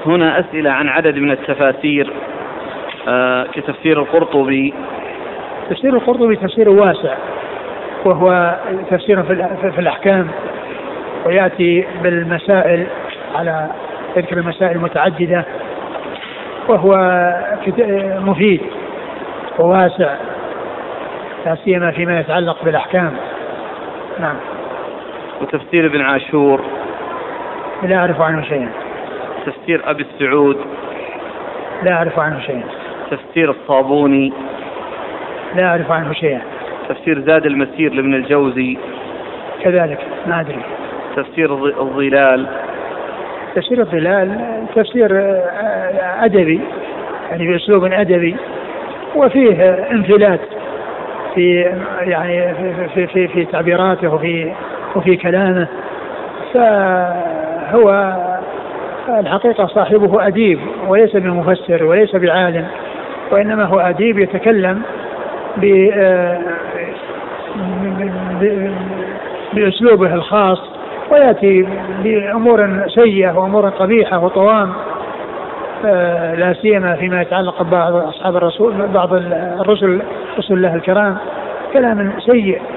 هنا أسئلة عن عدد من التفاسير كتفسير القرطبي. تفسير القرطبي تفسير واسع، وهو تفسير في الأحكام، ويأتي بالمسائل على ذكر المسائل المتعددة، وهو مفيد وواسع لا سيما فيما يتعلق بالأحكام. نعم. وتفسير ابن عاشور لا أعرف عنه شيئا. تفسير أبي السعود لا أعرف عنه شيئا. تفسير الصابوني لا أعرف عنه شيئا. تفسير زاد المسير لابن الجوزي كذلك ما أدري. تفسير الظلال. تفسير الظلال تفسير أدبي، يعني بأسلوب أدبي، وفيه انفلات في يعني في تعبيراته وفي كلامه، فهو الحقيقة صاحبه أديب وليس بمفسر وليس بعالم، وإنما هو أديب يتكلم بأسلوبه الخاص، ويأتي بأمور سيئة وأمور قبيحة وطوام، لا سيما فيما يتعلق ببعض أصحاب الرسول، بعض الرسل رسل الله الكرام، كلام سيء